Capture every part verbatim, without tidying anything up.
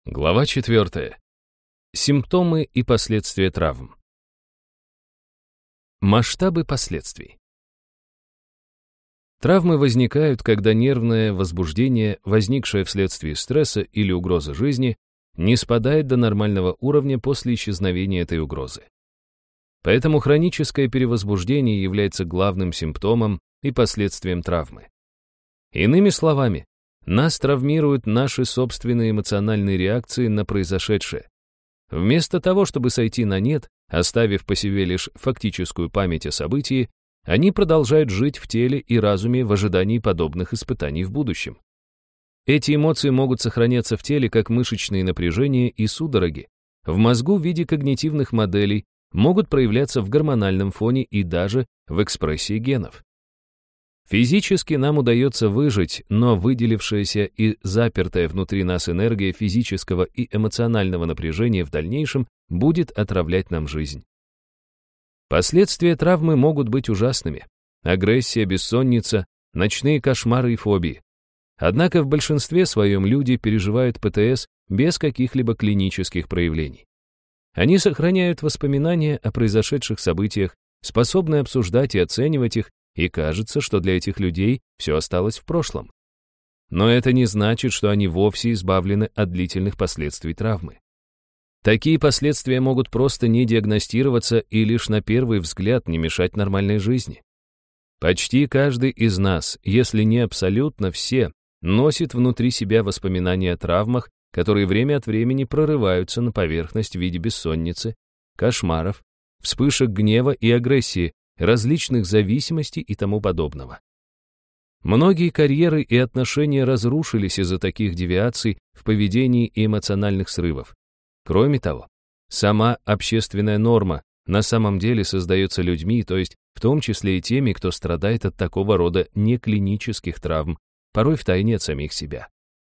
Глава четвертая. Симптомы и последствия травм. Масштабы последствий. Травмы возникают, когда нервное возбуждение, возникшее вследствие стресса или угрозы жизни, не спадает до нормального уровня после исчезновения этой угрозы. Поэтому хроническое перевозбуждение является главным симптомом и последствием травмы. Иными словами, нас травмируют наши собственные эмоциональные реакции на произошедшее. Вместо того, чтобы сойти на нет, оставив по себе лишь фактическую память о событии, они продолжают жить в теле и разуме в ожидании подобных испытаний в будущем. Эти эмоции могут сохраняться в теле как мышечные напряжения и судороги, в мозгу в виде когнитивных моделей, могут проявляться в гормональном фоне и даже в экспрессии генов. Физически нам удается выжить, но выделившаяся и запертая внутри нас энергия физического и эмоционального напряжения в дальнейшем будет отравлять нам жизнь. Последствия травмы могут быть ужасными. Агрессия, бессонница, ночные кошмары и фобии. Однако в большинстве своем люди переживают ПТС без каких-либо клинических проявлений. Они сохраняют воспоминания о произошедших событиях, способны обсуждать и оценивать их, и кажется, что для этих людей все осталось в прошлом. Но это не значит, что они вовсе избавлены от длительных последствий травмы. Такие последствия могут просто не диагностироваться и лишь на первый взгляд не мешать нормальной жизни. Почти каждый из нас, если не абсолютно все, носит внутри себя воспоминания о травмах, которые время от времени прорываются на поверхность в виде бессонницы, кошмаров, вспышек гнева и агрессии, различных зависимостей и тому подобного. Многие карьеры и отношения разрушились из-за таких девиаций в поведении и эмоциональных срывов. Кроме того, сама общественная норма на самом деле создается людьми, то есть в том числе и теми, кто страдает от такого рода неклинических травм, порой втайне от самих себя.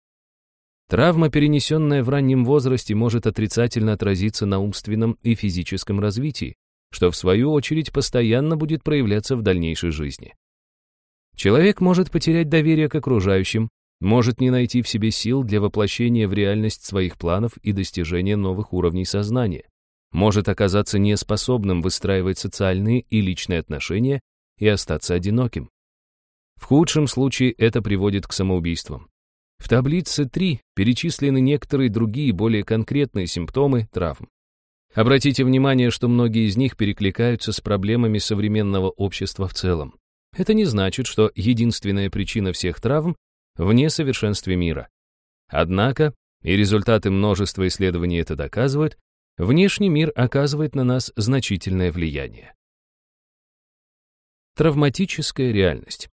Травма, перенесенная в раннем возрасте, может отрицательно отразиться на умственном и физическом развитии, что в свою очередь постоянно будет проявляться в дальнейшей жизни. Человек может потерять доверие к окружающим, может не найти в себе сил для воплощения в реальность своих планов и достижения новых уровней сознания, может оказаться неспособным выстраивать социальные и личные отношения и остаться одиноким. В худшем случае это приводит к самоубийствам. В таблице три перечислены некоторые другие более конкретные симптомы травм. Обратите внимание, что многие из них перекликаются с проблемами современного общества в целом. Это не значит, что единственная причина всех травм в несовершенстве мира. Однако, и результаты множества исследований это доказывают, внешний мир оказывает на нас значительное влияние. Травматическая реальность.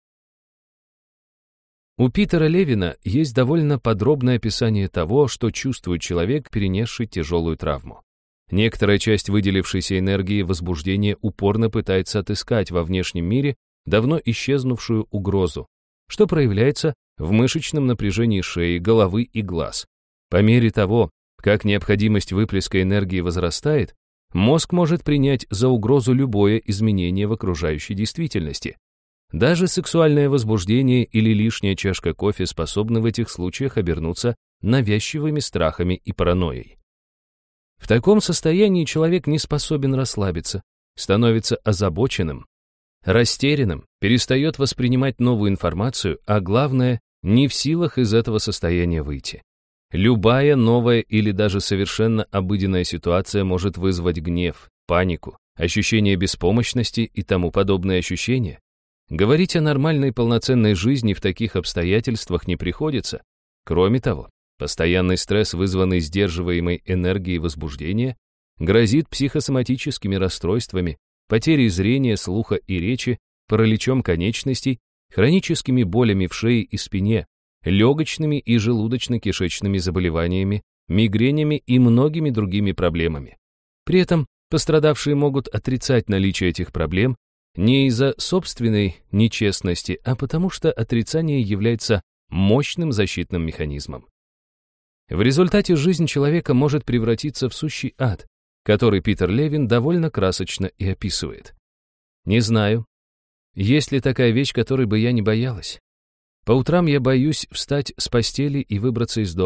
У Питера Левина есть довольно подробное описание того, что чувствует человек, перенесший тяжелую травму. Некоторая часть выделившейся энергии возбуждения упорно пытается отыскать во внешнем мире давно исчезнувшую угрозу, что проявляется в мышечном напряжении шеи, головы и глаз. По мере того, как необходимость выплеска энергии возрастает, мозг может принять за угрозу любое изменение в окружающей действительности. Даже сексуальное возбуждение или лишняя чашка кофе способны в этих случаях обернуться навязчивыми страхами и паранойей. В таком состоянии человек не способен расслабиться, становится озабоченным, растерянным, перестает воспринимать новую информацию, а главное, не в силах из этого состояния выйти. Любая новая или даже совершенно обыденная ситуация может вызвать гнев, панику, ощущение беспомощности и тому подобные ощущения. Говорить о нормальной полноценной жизни в таких обстоятельствах не приходится. Кроме того, постоянный стресс, вызванный сдерживаемой энергией возбуждения, грозит психосоматическими расстройствами, потерей зрения, слуха и речи, параличом конечностей, хроническими болями в шее и спине, легочными и желудочно-кишечными заболеваниями, мигренями и многими другими проблемами. При этом пострадавшие могут отрицать наличие этих проблем не из-за собственной нечестности, а потому что отрицание является мощным защитным механизмом. В результате жизнь человека может превратиться в сущий ад, который Питер Левин довольно красочно и описывает. Не знаю, есть ли такая вещь, которой бы я не боялась. По утрам я боюсь встать с постели и выбраться из дома.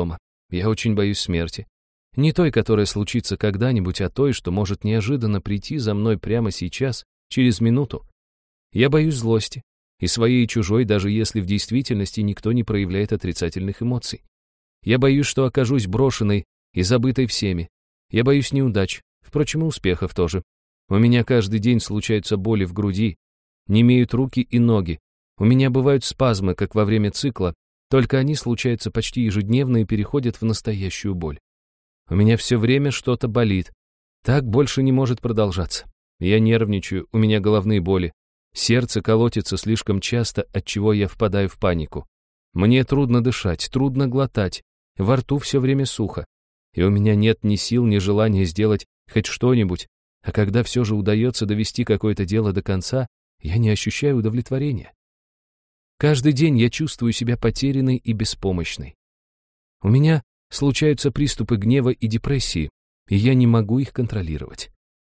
Я очень боюсь смерти. Не той, которая случится когда-нибудь, а той, что может неожиданно прийти за мной прямо сейчас, через минуту. Я боюсь злости, и своей, и чужой, даже если в действительности никто не проявляет отрицательных эмоций. Я боюсь, что окажусь брошенной и забытой всеми. Я боюсь неудач, впрочем, и успехов тоже. У меня каждый день случаются боли в груди, немеют руки и ноги. У меня бывают спазмы, как во время цикла, только они случаются почти ежедневно и переходят в настоящую боль. У меня все время что-то болит. Так больше не может продолжаться. Я нервничаю, у меня головные боли. Сердце колотится слишком часто, отчего я впадаю в панику. Мне трудно дышать, трудно глотать. Во рту все время сухо. И у меня нет ни сил, ни желания сделать хоть что-нибудь. А когда все же удается довести какое-то дело до конца, я не ощущаю удовлетворения. Каждый день я чувствую себя потерянной и беспомощной. У меня случаются приступы гнева и депрессии, и я не могу их контролировать.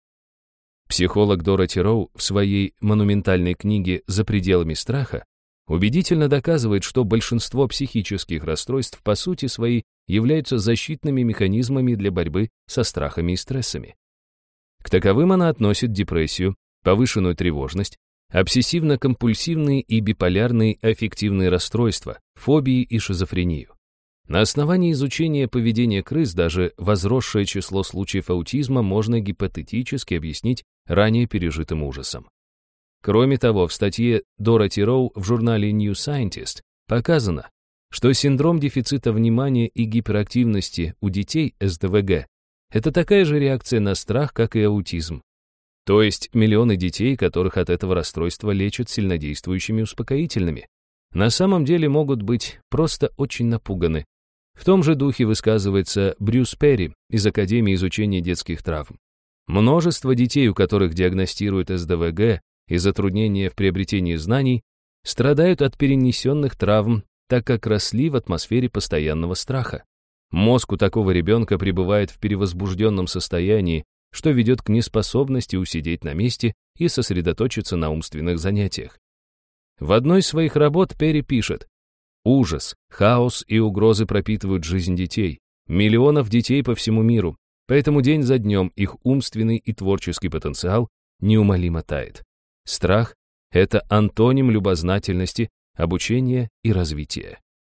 Психолог Дороти Роу в своей монументальной книге «За пределами страха» убедительно доказывает, что большинство психических расстройств по сути своей являются защитными механизмами для борьбы со страхами и стрессами. К таковым она относит депрессию, повышенную тревожность, обсессивно-компульсивные и биполярные аффективные расстройства, фобии и шизофрению. На основании изучения поведения крыс даже возросшее число случаев аутизма можно гипотетически объяснить ранее пережитым ужасом. Кроме того, в статье Дороти Роу в журнале New Scientist показано, что синдром дефицита внимания и гиперактивности у детей эс дэ вэ гэ – это такая же реакция на страх, как и аутизм. То есть миллионы детей, которых от этого расстройства лечат сильнодействующими успокоительными, на самом деле могут быть просто очень напуганы. В том же духе высказывается Брюс Перри из Академии изучения детских травм. Множество детей, у которых диагностируют эс дэ вэ гэ и затруднения в приобретении знаний, страдают от перенесенных травм, так как росли в атмосфере постоянного страха. Мозг у такого ребенка пребывает в перевозбужденном состоянии, что ведет к неспособности усидеть на месте и сосредоточиться на умственных занятиях. В одной из своих работ Перри пишет: «Ужас, хаос и угрозы пропитывают жизнь детей, миллионов детей по всему миру, поэтому день за днем их умственный и творческий потенциал неумолимо тает. Страх — это антоним любознательности, обучения и развития».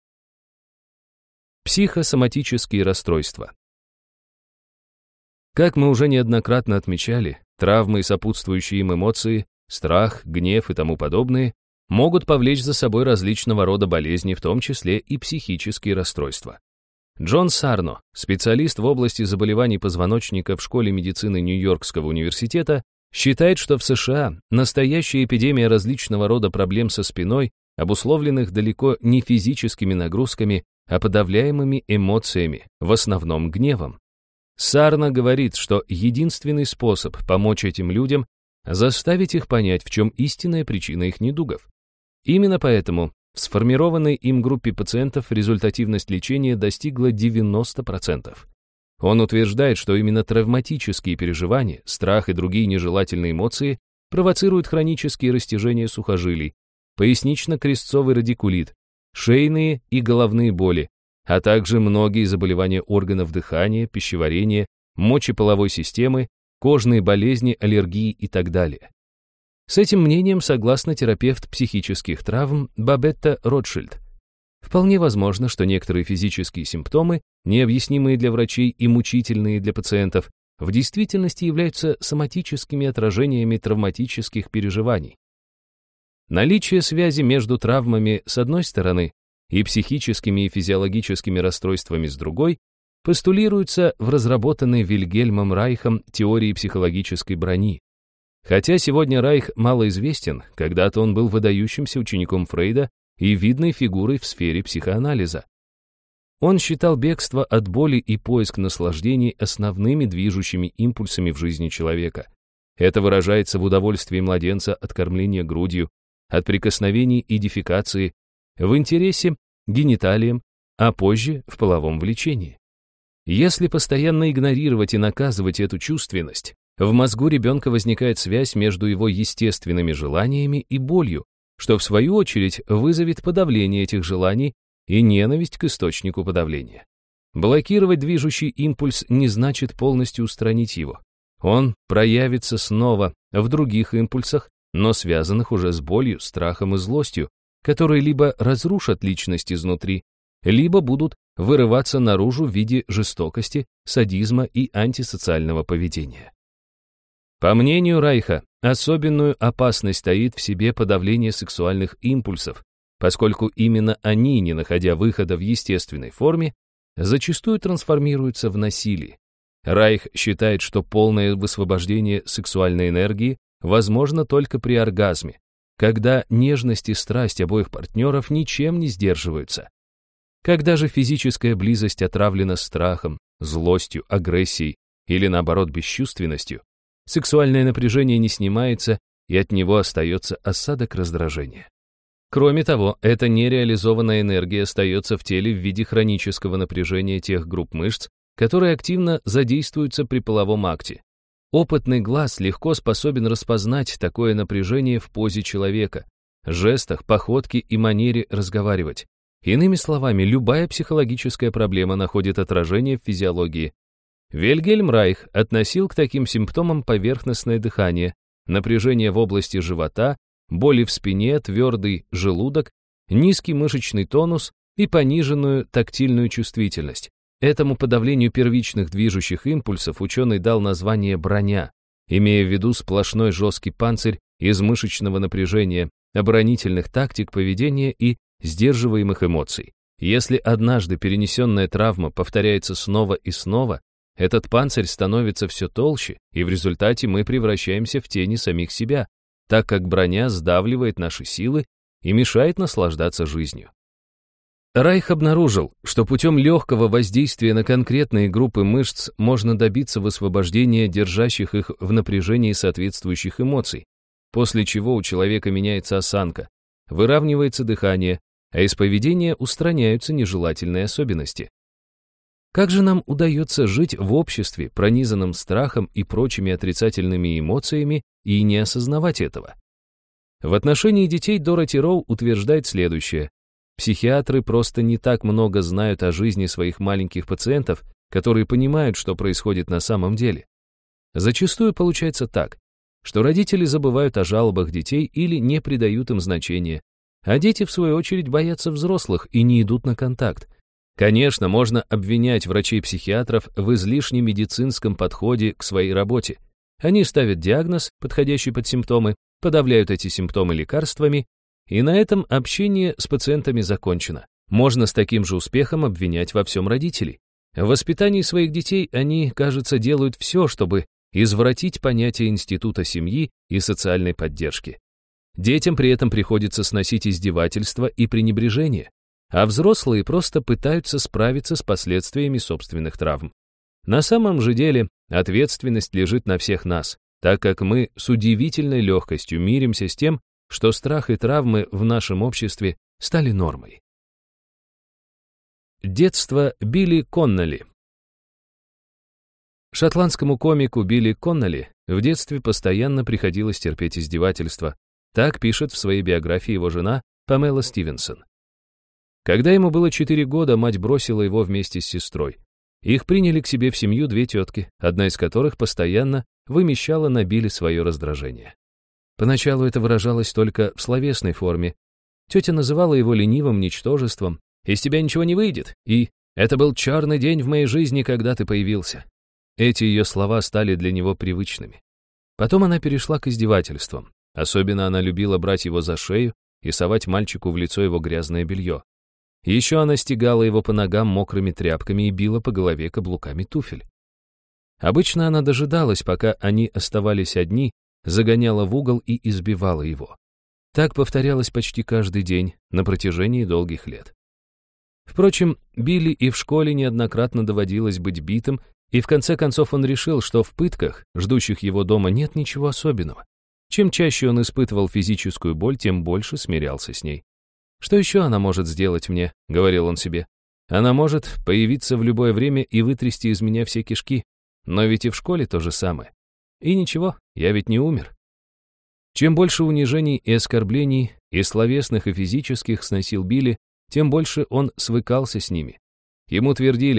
Психосоматические расстройства. Как мы уже неоднократно отмечали, травмы и сопутствующие им эмоции, страх, гнев и тому подобное могут повлечь за собой различного рода болезни, в том числе и психические расстройства. Джон Сарно, специалист в области заболеваний позвоночника в школе медицины Нью-Йоркского университета, считает, что в США настоящая эпидемия различного рода проблем со спиной, обусловленных далеко не физическими нагрузками, а подавляемыми эмоциями, в основном гневом. Сарно говорит, что единственный способ помочь этим людям — заставить их понять, в чем истинная причина их недугов. Именно поэтому в сформированной им группе пациентов результативность лечения достигла девяноста процентов. Он утверждает, что именно травматические переживания, страх и другие нежелательные эмоции провоцируют хронические растяжения сухожилий, пояснично-крестцовый радикулит, шейные и головные боли, а также многие заболевания органов дыхания, пищеварения, мочеполовой системы, кожные болезни, аллергии и так далее. С этим мнением согласна терапевт психических травм Бабетта Ротшильд. Вполне возможно, что некоторые физические симптомы, необъяснимые для врачей и мучительные для пациентов, в действительности являются соматическими отражениями травматических переживаний. Наличие связи между травмами с одной стороны и психическими и физиологическими расстройствами с другой постулируется в разработанной Вильгельмом Райхом теории психологической брони. Хотя сегодня Райх малоизвестен, когда-то он был выдающимся учеником Фрейда и видной фигурой в сфере психоанализа. Он считал бегство от боли и поиск наслаждений основными движущими импульсами в жизни человека. Это выражается в удовольствии младенца от кормления грудью, от прикосновений и дефекации, в интересе к гениталиям, а позже в половом влечении. Если постоянно игнорировать и наказывать эту чувственность, в мозгу ребенка возникает связь между его естественными желаниями и болью, что в свою очередь вызовет подавление этих желаний и ненависть к источнику подавления. Блокировать движущий импульс не значит полностью устранить его. Он проявится снова в других импульсах, но связанных уже с болью, страхом и злостью, которые либо разрушат личность изнутри, либо будут вырываться наружу в виде жестокости, садизма и антисоциального поведения. По мнению Райха, особенную опасность таит в себе подавление сексуальных импульсов, поскольку именно они, не находя выхода в естественной форме, зачастую трансформируются в насилие. Райх считает, что полное высвобождение сексуальной энергии возможно только при оргазме, когда нежность и страсть обоих партнеров ничем не сдерживаются. Когда же физическая близость отравлена страхом, злостью, агрессией или, наоборот, бесчувственностью, сексуальное напряжение не снимается, и от него остается осадок раздражения. Кроме того, эта нереализованная энергия остается в теле в виде хронического напряжения тех групп мышц, которые активно задействуются при половом акте. Опытный глаз легко способен распознать такое напряжение в позе человека, жестах, походке и манере разговаривать. Иными словами, любая психологическая проблема находит отражение в физиологии. Вильгельм Райх относил к таким симптомам поверхностное дыхание, напряжение в области живота, боли в спине, твердый желудок, низкий мышечный тонус и пониженную тактильную чувствительность. Этому подавлению первичных движущих импульсов ученый дал название броня, имея в виду сплошной жесткий панцирь из мышечного напряжения, оборонительных тактик поведения и сдерживаемых эмоций. Если однажды перенесенная травма повторяется снова и снова, этот панцирь становится все толще, и в результате мы превращаемся в тени самих себя, так как броня сдавливает наши силы и мешает наслаждаться жизнью. Райх обнаружил, что путем легкого воздействия на конкретные группы мышц можно добиться высвобождения держащих их в напряжении соответствующих эмоций, после чего у человека меняется осанка, выравнивается дыхание, а из поведения устраняются нежелательные особенности. Как же нам удается жить в обществе, пронизанном страхом и прочими отрицательными эмоциями, и не осознавать этого? В отношении детей Дороти Роу утверждает следующее. Психиатры просто не так много знают о жизни своих маленьких пациентов, которые понимают, что происходит на самом деле. Зачастую получается так, что родители забывают о жалобах детей или не придают им значения, а дети, в свою очередь, боятся взрослых и не идут на контакт. Конечно, можно обвинять врачей-психиатров в излишнем медицинском подходе к своей работе. Они ставят диагноз, подходящий под симптомы, подавляют эти симптомы лекарствами, и на этом общение с пациентами закончено. Можно с таким же успехом обвинять во всем родителей. В воспитании своих детей они, кажется, делают все, чтобы извратить понятие института семьи и социальной поддержки. Детям при этом приходится сносить издевательства и пренебрежение, а взрослые просто пытаются справиться с последствиями собственных травм. На самом же деле ответственность лежит на всех нас, так как мы с удивительной легкостью миримся с тем, что страх и травмы в нашем обществе стали нормой. Детство Билли Коннолли. Шотландскому комику Билли Коннолли в детстве постоянно приходилось терпеть издевательства. Так пишет в своей биографии его жена Памела Стивенсон. Когда ему было четыре года, мать бросила его вместе с сестрой. Их приняли к себе в семью две тетки, одна из которых постоянно вымещала на Билли свое раздражение. Поначалу это выражалось только в словесной форме. Тетя называла его ленивым ничтожеством, «Из тебя ничего не выйдет», и «Это был черный день в моей жизни, когда ты появился». Эти ее слова стали для него привычными. Потом она перешла к издевательствам. Особенно она любила брать его за шею и совать мальчику в лицо его грязное белье. Еще она стегала его по ногам мокрыми тряпками и била по голове каблуками туфель. Обычно она дожидалась, пока они оставались одни, загоняла в угол и избивала его. Так повторялось почти каждый день на протяжении долгих лет. Впрочем, Билли и в школе неоднократно доводилось быть битым, и в конце концов он решил, что в пытках, ждущих его дома, нет ничего особенного. Чем чаще он испытывал физическую боль, тем больше смирялся с ней. «Что еще она может сделать мне?» — говорил он себе. «Она может появиться в любое время и вытрясти из меня все кишки, но ведь и в школе то же самое. И ничего, я ведь не умер». Чем больше унижений и оскорблений, и словесных, и физических сносил Билли, тем больше он свыкался с ними. Ему твердили: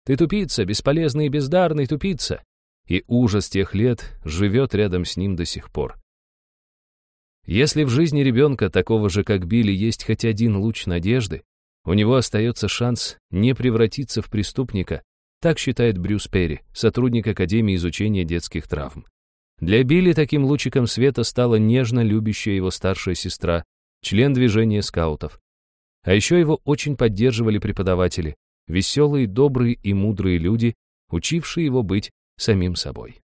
Ты тупица, бесполезный и бездарный тупица. И ужас тех лет живет рядом с ним до сих пор. Если в жизни ребенка, такого же как Билли, есть хоть один луч надежды, у него остается шанс не превратиться в преступника, так считает Брюс Перри, сотрудник Академии изучения детских травм. Для Билли таким лучиком света стала нежно любящая его старшая сестра, член движения скаутов. А еще его очень поддерживали преподаватели, веселые, добрые и мудрые люди, учившие его быть самим собой.